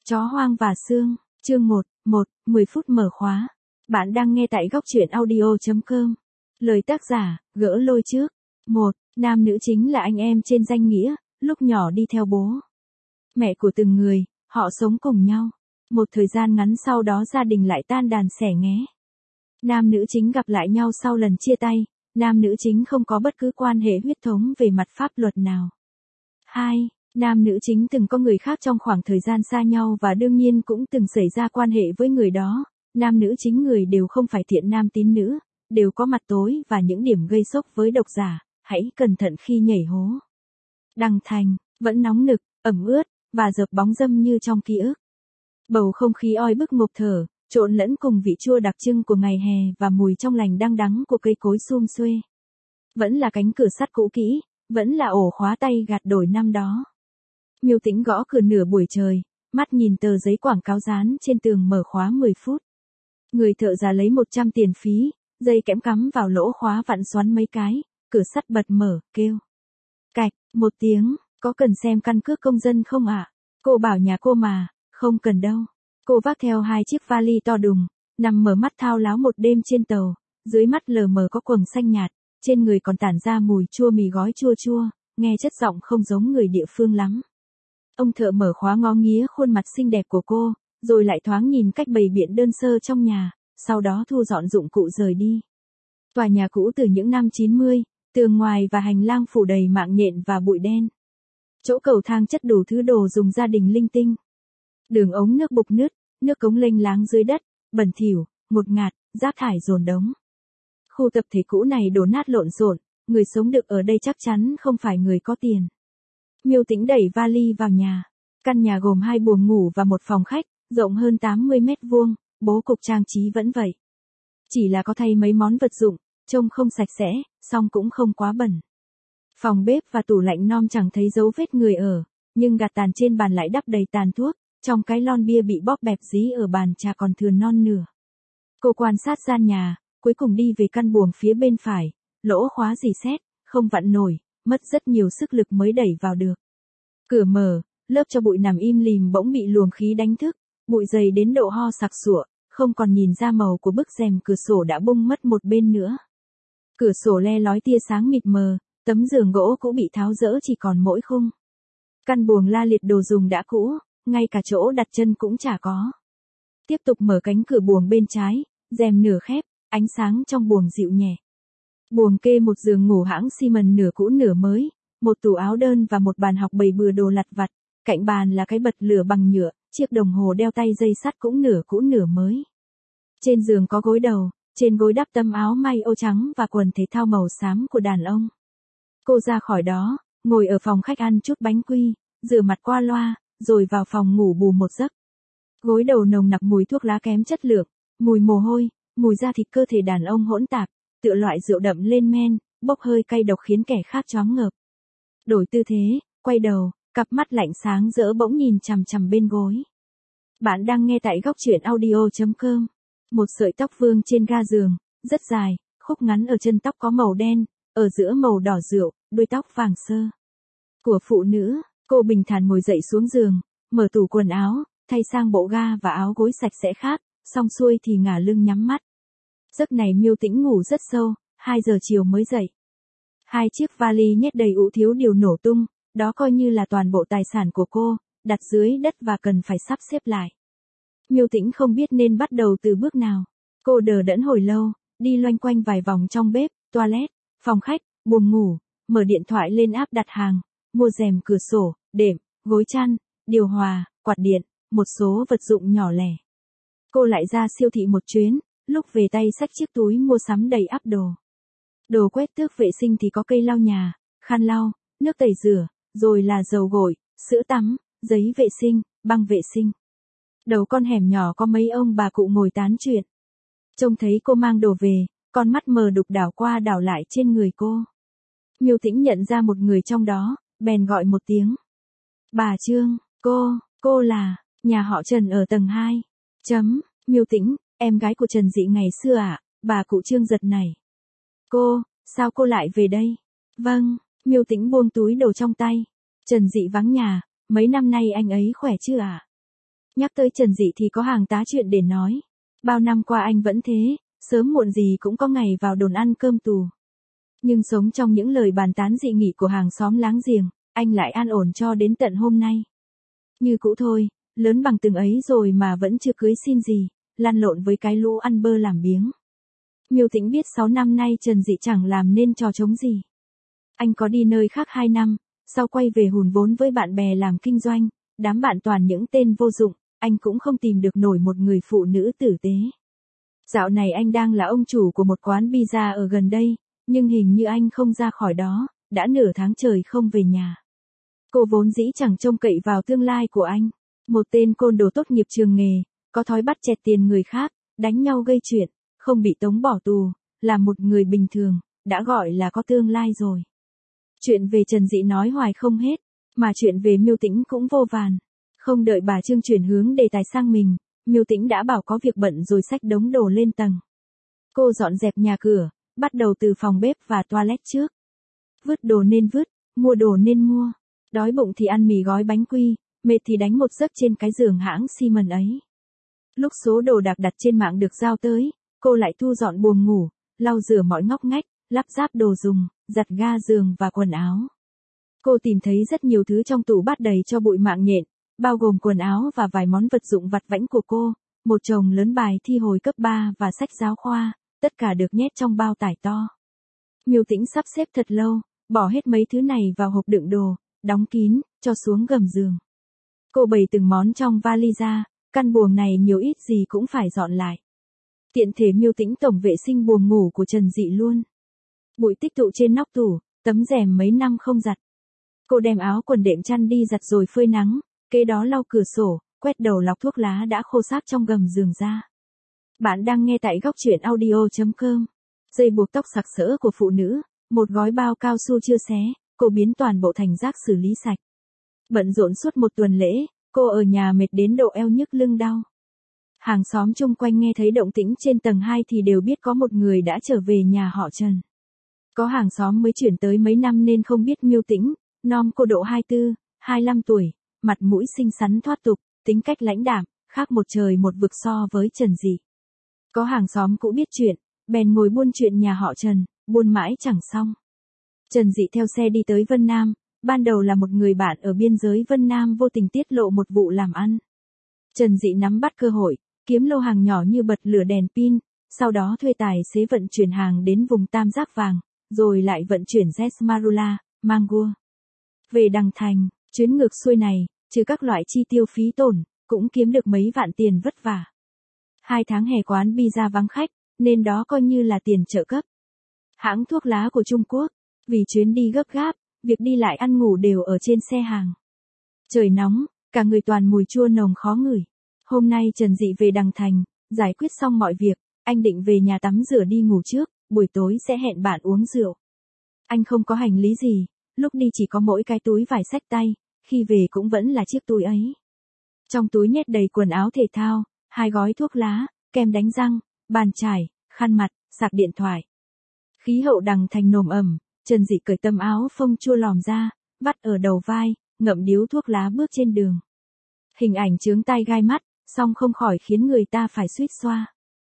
Chó hoang và xương, chương 1, 10 phút mở khóa. Bạn đang nghe tại góc truyện audio.com. Lời tác giả, gỡ lôi trước. 1. Nam nữ chính là anh em trên danh nghĩa, lúc nhỏ đi theo bố mẹ của từng người, họ sống cùng nhau. Một thời gian ngắn sau đó gia đình lại tan đàn xẻ nghé. Nam nữ chính gặp lại nhau sau lần chia tay, nam nữ chính không có bất cứ quan hệ huyết thống về mặt pháp luật nào. 2. Nam nữ chính từng có người khác trong khoảng thời gian xa nhau và đương nhiên cũng từng xảy ra quan hệ với người đó. Nam nữ chính người đều không phải thiện nam tín nữ, đều có mặt tối và những điểm gây sốc với độc giả, hãy cẩn thận khi nhảy hố. Đăng Thành, vẫn nóng nực, ẩm ướt, và dợp bóng dâm như trong ký ức. Bầu không khí oi bức ngộp thở, trộn lẫn cùng vị chua đặc trưng của ngày hè và mùi trong lành đăng đắng của cây cối sum xuê. Vẫn là cánh cửa sắt cũ kỹ, vẫn là ổ khóa tay gạt đổi năm đó. Miêu Tĩnh gõ cửa nửa buổi trời, mắt nhìn tờ giấy quảng cáo dán trên tường mở khóa 10 phút. Người thợ già lấy 100 tiền phí, dây kẽm cắm vào lỗ khóa vặn xoắn mấy cái, cửa sắt bật mở, kêu. Cạch, một tiếng, có cần xem căn cước công dân không ạ? Cô bảo nhà cô mà, không cần đâu. Cô vác theo 2 chiếc vali to đùng, nằm mở mắt thao láo một đêm trên tàu, dưới mắt lờ mờ có quầng xanh nhạt, trên người còn tản ra mùi chua mì gói chua chua, nghe chất giọng không giống người địa phương lắm. Ông thợ mở khóa ngó nghía khuôn mặt xinh đẹp của cô, rồi lại thoáng nhìn cách bày biện đơn sơ trong nhà, sau đó thu dọn dụng cụ rời đi. Tòa nhà cũ từ những năm 90, tường ngoài và hành lang phủ đầy mạng nhện và bụi đen. Chỗ cầu thang chất đủ thứ đồ dùng gia đình linh tinh. Đường ống nước bục nứt, nước cống lênh láng dưới đất, bẩn thỉu, ngột ngạt, rác thải dồn đống. Khu tập thể cũ này đổ nát lộn xộn, người sống được ở đây chắc chắn không phải người có tiền. Miêu Tĩnh đẩy vali vào nhà. Căn nhà gồm 2 buồng ngủ và một phòng khách, rộng hơn 80 mét vuông, bố cục trang trí vẫn vậy. Chỉ là có thay mấy món vật dụng, trông không sạch sẽ, song cũng không quá bẩn. Phòng bếp và tủ lạnh non chẳng thấy dấu vết người ở, nhưng gạt tàn trên bàn lại đắp đầy tàn thuốc, trong cái lon bia bị bóp bẹp dí ở bàn trà còn thừa non nửa. Cô quan sát gian nhà, cuối cùng đi về căn buồng phía bên phải, lỗ khóa rỉ sét, không vặn nổi, mất rất nhiều sức lực mới đẩy vào được. Cửa mở, lớp cho bụi nằm im lìm bỗng bị luồng khí đánh thức, bụi dày đến độ ho sặc sụa, không còn nhìn ra màu của bức rèm cửa sổ đã bung mất một bên nữa. Cửa sổ le lói tia sáng mịt mờ, tấm giường gỗ cũ bị tháo dỡ chỉ còn mỗi khung. Căn buồng la liệt đồ dùng đã cũ, ngay cả chỗ đặt chân cũng chả có. Tiếp tục mở cánh cửa buồng bên trái, rèm nửa khép, ánh sáng trong buồng dịu nhẹ. Buồng kê một giường ngủ hãng xi mần nửa cũ nửa mới, một tủ áo đơn và một bàn học bày bừa đồ lặt vặt, cạnh bàn là cái bật lửa bằng nhựa, chiếc đồng hồ đeo tay dây sắt cũng nửa cũ nửa mới. Trên giường có gối đầu, trên gối đắp tấm áo may ô trắng và quần thể thao màu xám của đàn ông. Cô ra khỏi đó, ngồi ở phòng khách ăn chút bánh quy, rửa mặt qua loa, rồi vào phòng ngủ bù một giấc. Gối đầu nồng nặc mùi thuốc lá kém chất lượng, mùi mồ hôi, mùi da thịt cơ thể đàn ông hỗn tạp, tựa loại rượu đậm lên men, bốc hơi cay độc khiến kẻ khác choáng ngợp. Đổi tư thế, quay đầu, cặp mắt lạnh sáng rỡ bỗng nhìn chằm chằm bên gối. Bạn đang nghe tại góc truyện audio.com. Một sợi tóc vương trên ga giường, rất dài, khúc ngắn ở chân tóc có màu đen, ở giữa màu đỏ rượu, đuôi tóc vàng sơ. Của phụ nữ, cô bình thản ngồi dậy xuống giường, mở tủ quần áo, thay sang bộ ga và áo gối sạch sẽ khác, xong xuôi thì ngả lưng nhắm mắt. Giấc này Miêu Tĩnh ngủ rất sâu, 2 giờ chiều mới dậy. 2 chiếc vali nhét đầy ụ thiếu điều nổ tung, đó coi như là toàn bộ tài sản của cô, đặt dưới đất và cần phải sắp xếp lại. Miêu Tĩnh không biết nên bắt đầu từ bước nào. Cô đờ đẫn hồi lâu, đi loanh quanh vài vòng trong bếp, toilet, phòng khách, buồng ngủ, mở điện thoại lên app đặt hàng, mua rèm cửa sổ, đệm, gối chăn, điều hòa, quạt điện, một số vật dụng nhỏ lẻ. Cô lại ra siêu thị một chuyến, lúc về tay xách chiếc túi mua sắm đầy ắp đồ. Đồ quét tước vệ sinh thì có cây lau nhà, khăn lau, nước tẩy rửa, rồi là dầu gội, sữa tắm, giấy vệ sinh, băng vệ sinh. Đầu con hẻm nhỏ có mấy ông bà cụ ngồi tán chuyện. Trông thấy cô mang đồ về, con mắt mờ đục đảo qua đảo lại trên người cô. Miêu Tĩnh nhận ra một người trong đó, bèn gọi một tiếng. Bà Trương, cô là, nhà họ Trần ở tầng 2. Miêu Tĩnh, em gái của Trần Dị ngày xưa ạ, bà cụ Trương giật nảy. Sao cô lại về đây? Vâng, Miêu Tĩnh buông túi đồ trong tay. Trần Dị vắng nhà, mấy năm nay anh ấy khỏe chứ ạ? Nhắc tới Trần Dị thì có hàng tá chuyện để nói. Bao năm qua anh vẫn thế, sớm muộn gì cũng có ngày vào đồn ăn cơm tù. Nhưng sống trong những lời bàn tán dị nghị của hàng xóm láng giềng, anh lại an ổn cho đến tận hôm nay. Như cũ thôi, lớn bằng từng ấy rồi mà vẫn chưa cưới xin gì, lăn lộn với cái lũ ăn bơ làm biếng. Miêu Tĩnh biết 6 năm nay Trần Dị chẳng làm nên trò trống gì. Anh có đi nơi khác 2 năm, sau quay về hùn vốn với bạn bè làm kinh doanh, đám bạn toàn những tên vô dụng, anh cũng không tìm được nổi một người phụ nữ tử tế. Dạo này anh đang là ông chủ của một quán pizza ở gần đây, nhưng hình như anh không ra khỏi đó, đã nửa tháng trời không về nhà. Cô vốn dĩ chẳng trông cậy vào tương lai của anh. Một tên côn đồ tốt nghiệp trường nghề, có thói bắt chẹt tiền người khác, đánh nhau gây chuyện, không bị tống bỏ tù, là một người bình thường, đã gọi là có tương lai rồi. Chuyện về Trần Dị nói hoài không hết, mà chuyện về Miêu Tĩnh cũng vô vàn. Không đợi bà Trương chuyển hướng đề tài sang mình, Miêu Tĩnh đã bảo có việc bận rồi xách đống đồ lên tầng. Cô dọn dẹp nhà cửa, bắt đầu từ phòng bếp và toilet trước. Vứt đồ nên vứt, mua đồ nên mua. Đói bụng thì ăn mì gói bánh quy, mệt thì đánh một giấc trên cái giường hãng xi mần ấy. Lúc số đồ đạc đặt trên mạng được giao tới, cô lại thu dọn buồng ngủ, lau rửa mọi ngóc ngách, lắp ráp đồ dùng, giặt ga giường và quần áo. Cô tìm thấy rất nhiều thứ trong tủ bát đầy cho bụi mạng nhện, bao gồm quần áo và vài món vật dụng vặt vãnh của cô, một chồng lớn bài thi hồi cấp 3 và sách giáo khoa, tất cả được nhét trong bao tải to. Miêu Tĩnh sắp xếp thật lâu, bỏ hết mấy thứ này vào hộp đựng đồ, đóng kín, cho xuống gầm giường. Cô bày từng món trong vali ra, căn buồng này nhiều ít gì cũng phải dọn lại. Tiện thể Miêu Tĩnh tổng vệ sinh buồng ngủ của Trần Dị luôn. Bụi tích tụ trên nóc tủ, tấm rèm mấy năm không giặt. Cô đem áo quần đệm chăn đi giặt rồi phơi nắng, kế đó lau cửa sổ, quét đầu lọc thuốc lá đã khô xác trong gầm giường ra. Bạn đang nghe tại góc truyện audio.com. Dây buộc tóc sặc sỡ của phụ nữ, một gói bao cao su chưa xé, cô biến toàn bộ thành rác xử lý sạch. Bận rộn suốt một tuần lễ, cô ở nhà mệt đến độ eo nhức lưng đau. Hàng xóm chung quanh nghe thấy động tĩnh trên tầng 2 thì đều biết có một người đã trở về nhà họ Trần. Có hàng xóm mới chuyển tới mấy năm nên không biết Miêu Tĩnh, nom cô độ 24, 25 tuổi, mặt mũi xinh xắn thoát tục, tính cách lãnh đạm, khác một trời một vực so với Trần Dị. Có hàng xóm cũng biết chuyện, bèn ngồi buôn chuyện nhà họ Trần, buôn mãi chẳng xong. Trần Dị theo xe đi tới Vân Nam, ban đầu là một người bạn ở biên giới Vân Nam vô tình tiết lộ một vụ làm ăn. Trần Dị nắm bắt cơ hội, kiếm lô hàng nhỏ như bật lửa đèn pin, sau đó thuê tài xế vận chuyển hàng đến vùng Tam Giác Vàng, rồi lại vận chuyển Jesmarula, Mangue. Về Đằng Thành, chuyến ngược xuôi này, trừ các loại chi tiêu phí tổn, cũng kiếm được mấy vạn tiền vất vả. 2 tháng hè quán pizza vắng khách, nên đó coi như là tiền trợ cấp. Hãng thuốc lá của Trung Quốc, vì chuyến đi gấp gáp, việc đi lại ăn ngủ đều ở trên xe hàng. Trời nóng, cả người toàn mùi chua nồng khó ngửi. Hôm nay Trần Dị về Đằng Thành, giải quyết xong mọi việc, anh định về nhà tắm rửa đi ngủ trước, buổi tối sẽ hẹn bạn uống rượu. Anh không có hành lý gì, lúc đi chỉ có mỗi cái túi vải xách tay, khi về cũng vẫn là chiếc túi ấy. Trong túi nhét đầy quần áo thể thao, 2 gói thuốc lá, kem đánh răng, bàn chải, khăn mặt, sạc điện thoại. Khí hậu Đằng Thành nồm ẩm, Trần Dị cởi tấm áo phông chua lòm ra, vắt ở đầu vai, ngậm điếu thuốc lá bước trên đường. Hình ảnh chướng tai gai mắt, song không khỏi khiến người ta phải suýt xoa.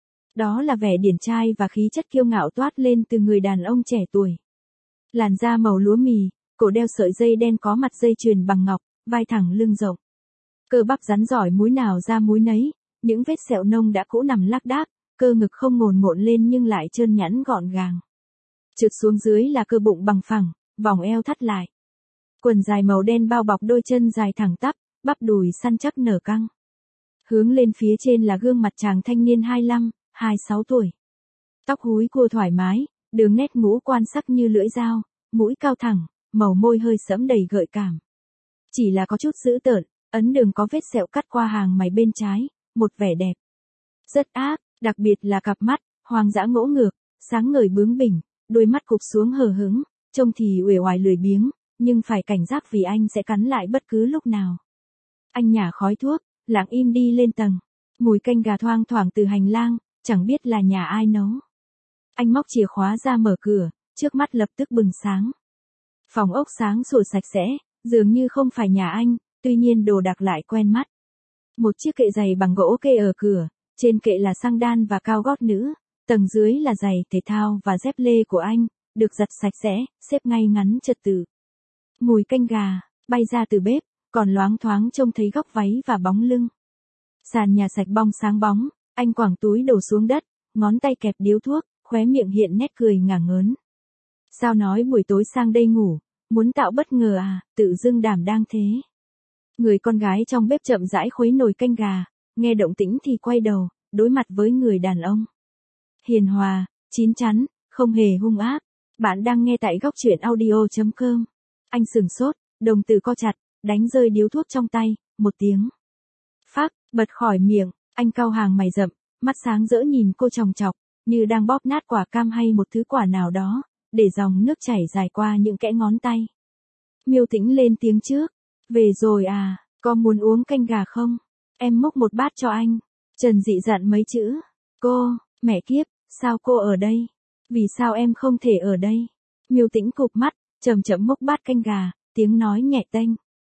Đó là vẻ điển trai và khí chất kiêu ngạo toát lên từ người đàn ông trẻ tuổi. Làn da màu lúa mì, cổ đeo sợi dây đen có mặt dây chuyền bằng ngọc, vai thẳng lưng rộng. Cơ bắp rắn giỏi múi nào ra múi nấy, những vết sẹo nông đã cũ nằm lác đác, cơ ngực không ngồn ngộn lên nhưng lại trơn nhẵn gọn gàng. Trượt xuống dưới là cơ bụng bằng phẳng, vòng eo thắt lại. Quần dài màu đen bao bọc đôi chân dài thẳng tắp, bắp đùi săn chắc nở căng. Hướng lên phía trên là gương mặt chàng thanh niên 25, 26 tuổi. Tóc húi cua thoải mái, đường nét ngũ quan sắc như lưỡi dao, mũi cao thẳng, màu môi hơi sẫm đầy gợi cảm. Chỉ là có chút dữ tợn, ấn đường có vết sẹo cắt qua hàng mày bên trái, một vẻ đẹp. Rất ác, đặc biệt là cặp mắt, hoang dã ngỗ ngược, sáng ngời bướng bỉnh, đôi mắt cụp xuống hờ hững, trông thì uể oải lười biếng, nhưng phải cảnh giác vì anh sẽ cắn lại bất cứ lúc nào. Anh nhả khói thuốc, lặng im đi lên tầng. Mùi canh gà thoang thoảng từ hành lang, chẳng biết là nhà ai nấu. Anh móc chìa khóa ra mở cửa, trước mắt lập tức bừng sáng. Phòng ốc sáng sủa sạch sẽ, dường như không phải nhà anh, tuy nhiên đồ đạc lại quen mắt. Một chiếc kệ giày bằng gỗ kê ở cửa, trên kệ là xăng đan và cao gót nữ, tầng dưới là giày thể thao và dép lê của anh, được giặt sạch sẽ, xếp ngay ngắn trật tự. Mùi canh gà bay ra từ bếp, còn loáng thoáng trông thấy góc váy và bóng lưng. Sàn nhà sạch bong sáng bóng, anh quẳng túi đổ xuống đất, ngón tay kẹp điếu thuốc, khóe miệng hiện nét cười ngả ngớn. Sao nói buổi tối sang đây ngủ, muốn tạo bất ngờ à, tự dưng đảm đang thế. Người con gái trong bếp chậm rãi khuấy nồi canh gà, nghe động tĩnh thì quay đầu, đối mặt với người đàn ông. Hiền hòa, chín chắn, không hề hung ác. Bạn đang nghe tại góc truyện audio.com. Anh sừng sốt, đồng tử co chặt, đánh rơi điếu thuốc trong tay, một tiếng. Phác, bật khỏi miệng, anh cau hàng mày rậm, mắt sáng rỡ nhìn cô chòng chọc, như đang bóp nát quả cam hay một thứ quả nào đó, để dòng nước chảy dài qua những kẽ ngón tay. Miêu Tĩnh lên tiếng trước. Về rồi à, có muốn uống canh gà không? Em múc một bát cho anh. Trần Dị dặn mấy chữ. Cô, mẹ kiếp, sao cô ở đây? Vì sao em không thể ở đây? Miêu Tĩnh cụp mắt, chậm chậm múc bát canh gà, tiếng nói nhẹ tênh.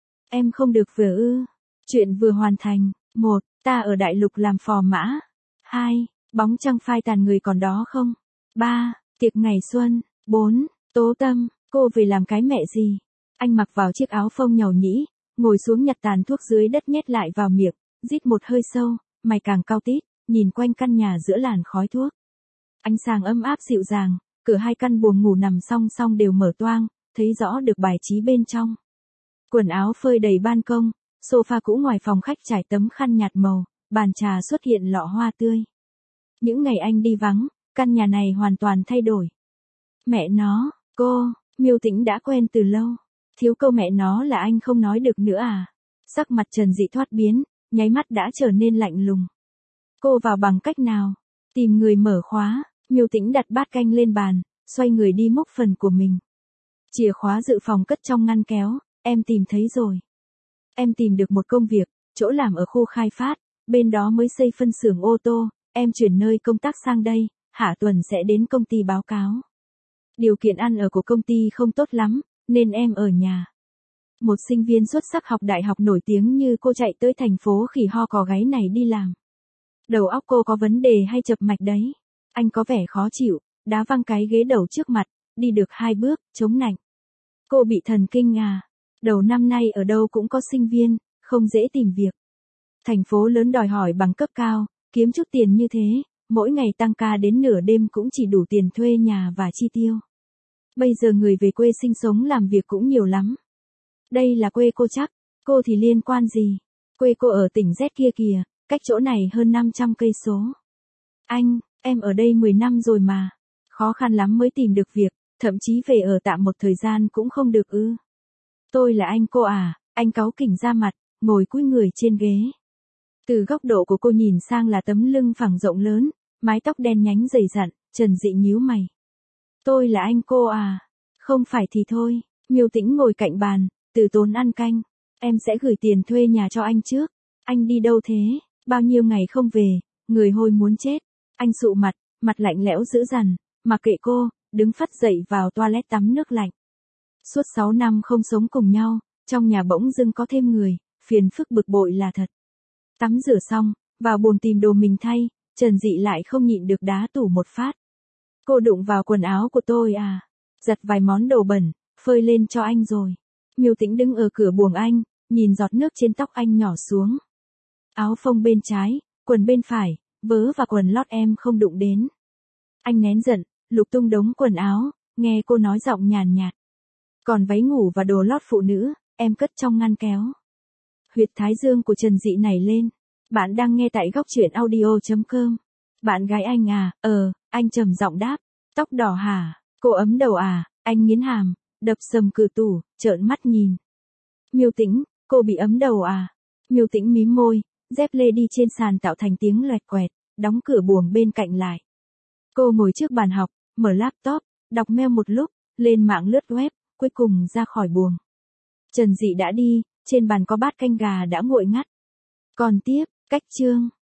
Em không được vừa ư. Chuyện vừa hoàn thành. 1. Ta ở đại lục làm phò mã. 2. Bóng trăng phai tàn người còn đó không? 3. Tiệc ngày xuân. 4. Tố Tâm, cô về làm cái mẹ gì? Anh mặc vào chiếc áo phông nhàu nhĩ, ngồi xuống nhặt tàn thuốc dưới đất nhét lại vào miệng, rít một hơi sâu, mày càng cau tít, nhìn quanh căn nhà giữa làn khói thuốc. Ánh sáng ấm áp dịu dàng, cửa hai căn buồng ngủ nằm song song đều mở toang, thấy rõ được bài trí bên trong. Quần áo phơi đầy ban công, sofa cũ ngoài phòng khách trải tấm khăn nhạt màu, bàn trà xuất hiện lọ hoa tươi. Những ngày anh đi vắng, căn nhà này hoàn toàn thay đổi. Mẹ nó, cô, Miêu Tĩnh đã quen từ lâu. Thiếu câu mẹ nó là anh không nói được nữa à? Sắc mặt Trần Dị thoát biến, nháy mắt đã trở nên lạnh lùng. Cô vào bằng cách nào? Tìm người mở khóa. Miêu Tĩnh đặt bát canh lên bàn, xoay người đi múc phần của mình. Chìa khóa dự phòng cất trong ngăn kéo, em tìm thấy rồi. Em tìm được một công việc, chỗ làm ở khu khai phát, bên đó mới xây phân xưởng ô tô, em chuyển nơi công tác sang đây, hạ tuần sẽ đến công ty báo cáo. Điều kiện ăn ở của công ty không tốt lắm, nên em ở nhà. Một sinh viên xuất sắc học đại học nổi tiếng như cô chạy tới thành phố khỉ ho cò gáy này đi làm. Đầu óc cô có vấn đề hay chập mạch đấy? Anh có vẻ khó chịu, đá văng cái ghế đầu trước mặt, đi được 2 bước, chống nạnh. Cô bị thần kinh à? Đầu năm nay ở đâu cũng có sinh viên, không dễ tìm việc. Thành phố lớn đòi hỏi bằng cấp cao, kiếm chút tiền như thế, mỗi ngày tăng ca đến nửa đêm cũng chỉ đủ tiền thuê nhà và chi tiêu. Bây giờ người về quê sinh sống làm việc cũng nhiều lắm. Đây là quê cô chắc, cô thì liên quan gì? Quê cô ở tỉnh Z kia kìa, cách chỗ này hơn 500 cây số. Anh, em ở đây 10 năm rồi mà. Khó khăn lắm mới tìm được việc, thậm chí về ở tạm một thời gian cũng không được ư. Tôi là anh cô à, anh cáu kỉnh ra mặt, ngồi cúi người trên ghế. Từ góc độ của cô nhìn sang là tấm lưng phẳng rộng lớn, mái tóc đen nhánh dày dặn, Trần Dị nhíu mày. Tôi là anh cô à? Không phải thì thôi. Miêu Tĩnh ngồi cạnh bàn, từ tốn ăn canh. Em sẽ gửi tiền thuê nhà cho anh trước. Anh đi đâu thế? Bao nhiêu ngày không về, người hôi muốn chết. Anh sụ mặt, mặt lạnh lẽo dữ dằn, mặc kệ cô, đứng phắt dậy vào toilet tắm nước lạnh. Suốt 6 năm không sống cùng nhau, trong nhà bỗng dưng có thêm người, phiền phức bực bội là thật. Tắm rửa xong, vào buồng tìm đồ mình thay, Trần Dị lại không nhịn được đá tủ một phát. Cô đụng vào quần áo của tôi à? Giặt vài món đồ bẩn, phơi lên cho anh rồi. Miêu Tĩnh đứng ở cửa buồng anh, nhìn giọt nước trên tóc anh nhỏ xuống. Áo phông bên trái, quần bên phải, vớ và quần lót em không đụng đến. Anh nén giận, lục tung đống quần áo, nghe cô nói giọng nhàn nhạt. Còn váy ngủ và đồ lót phụ nữ, em cất trong ngăn kéo. Huyệt thái dương của Trần Dị nảy lên. Bạn đang nghe tại góc truyện audio.com. Bạn gái anh à? Anh trầm giọng đáp. Tóc đỏ hả? Cô ấm đầu à? Anh nghiến hàm, đập sầm cửa tủ, trợn mắt nhìn. Miêu Tĩnh, cô bị ấm đầu à? Miêu Tĩnh mím môi, dép lê đi trên sàn tạo thành tiếng loẹt quẹt, đóng cửa buồng bên cạnh lại. Cô ngồi trước bàn học, mở laptop, đọc mail một lúc, lên mạng lướt web, cuối cùng ra khỏi buồng. Trần Dị đã đi, trên bàn có bát canh gà đã nguội ngắt. Còn tiếp, cách chương.